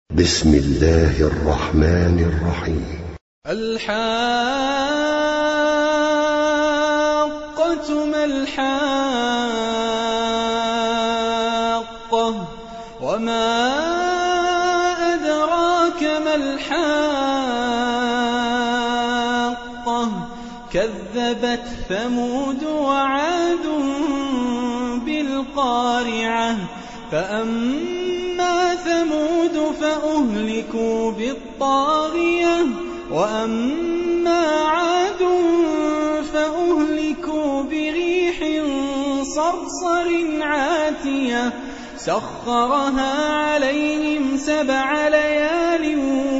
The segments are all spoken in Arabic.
بسم الله الرحمن الرحيم. الحاقة ما الحاقة وما أدراك ما الحاقة كذبت ثمود وعاد بالقارعة فأما ثمود فأهلكوا بالطاغية وأما عاد فأهلكوا بريح صرصر عاتية سخرها عليهم 7 ليال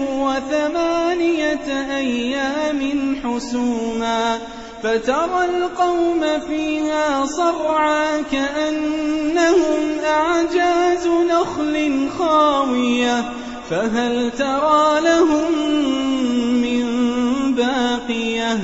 و8 أيام حسوما فترى القوم فيها صرعى كأنهم أعجاز نخل خاوية فهل ترى لهم من باقية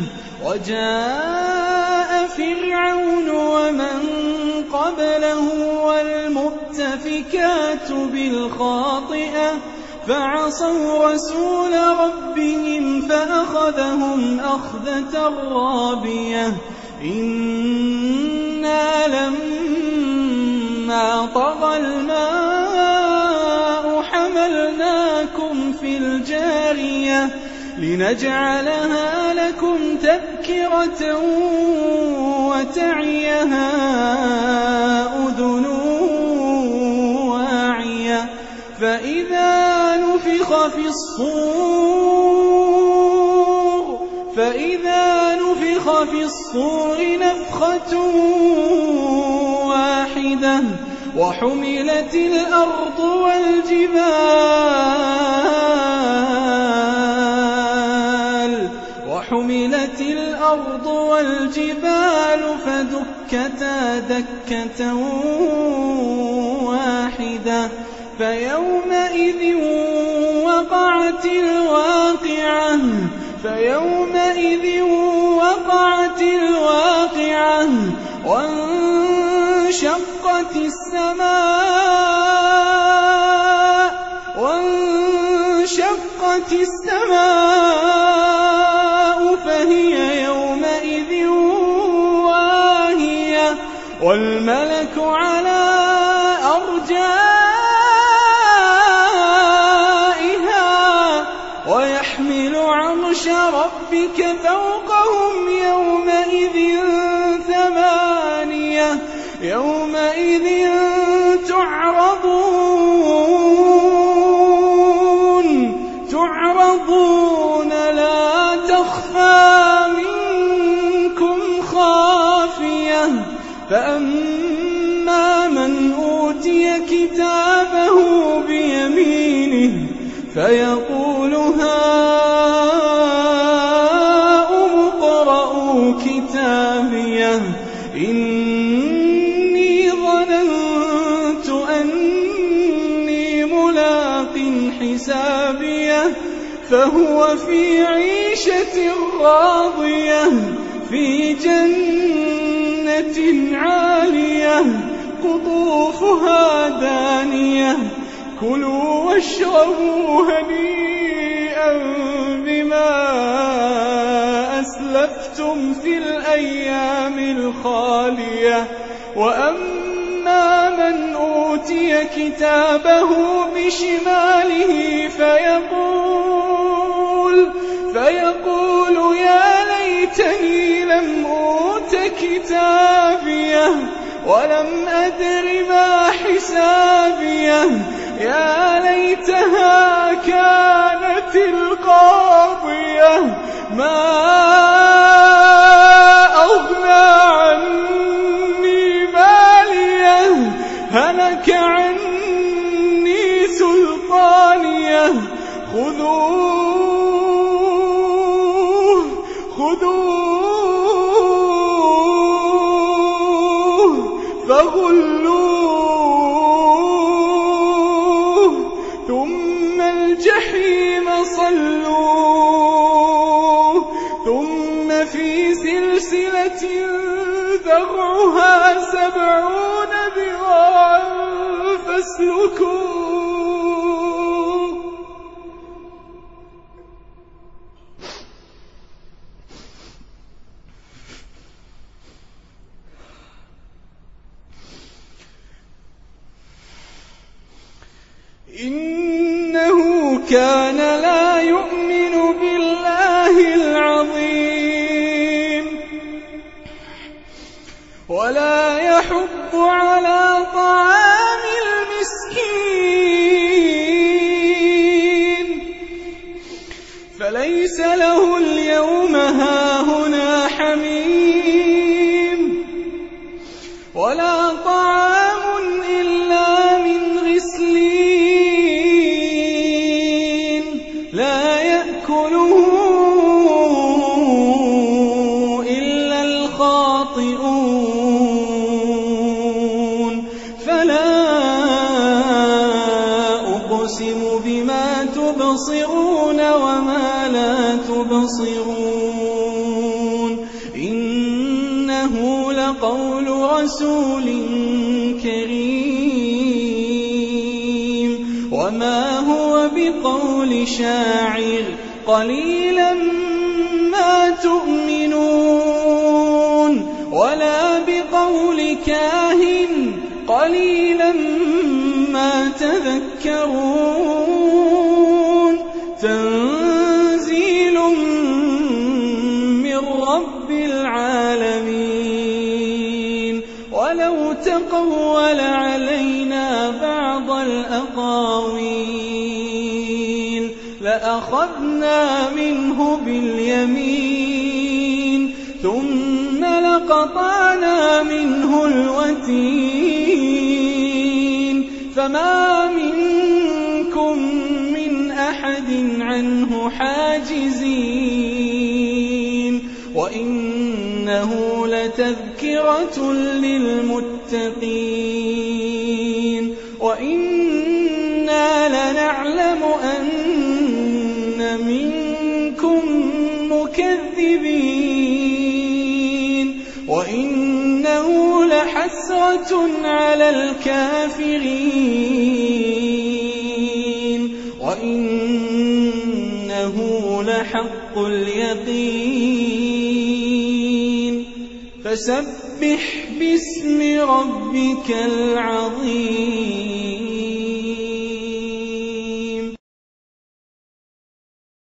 وجاء فرعون ومن قبله والمؤتفكات بالخاطئة فعصوا رسول ربهم فأخذهم أخذة رابية إنا لما طغى الماء حملناكم في الجارية لنجعلها لكم تذكرة وتعيها أذن واعية فإذا نفخ في الصور نفخة واحدة وحملت الأرض والجبال فدكتا دكة واحدة فيومئذ وقعت الواقعة وانشقت السماء فهي يومئذ واهية والملك على أرجائها ويحمل عرش ربك فوقهم يومئذ 8 يومئذ تعرضون لا تخفى منكم خافية فأما من أوتي كتابه بيمينه فيقول هاؤم اقرءوا كتابيه إني ظننت أني ملاق حسابيه فهو في عيشة راضية في جنة عالية قطوفها دانية كلوا واشربوا هنيئا بما أسلفتم في الأيام الخالية وأما من أوتي كتابه بشماله فيقول يا ليتني لم أوت كتابيه ولم أدر ما حسابيه يا ليتها كانت القاضية ما أغنى عني ماليه هلك عني سلطانيه خذوه فغلوه ثم الجحيم صلوه ثم في سلسلة ذرعها 70 ذراعا فاسلكوه كان لا يؤمن بالله العظيم ولا يحض على طعام المسكين فليس له اليوم هاهنا حميم ولا طعام إلا من غسلين لا يأكله إلا الخاطئون فلا أقسم بما تبصرون وما لا تبصرون إنه لقول رسول كريم وما هو بقول شاعر قليلا ما تؤمنون ولا بقول كاهن قليلا ما تذكرون تنزيل من رب العالمين ولو تقول علينا بعض الأقاويل لأخذنا منه باليمين ثم لقطعنا منه الوتين فما منكم من أحد عنه حاجزين وإنه لتذكرة للمتقين وإنا لنعلم أن منكم مكذبين وإنه لحسرة على الكافرين وإنه لحق اليقين فسبح باسم ربك العظيم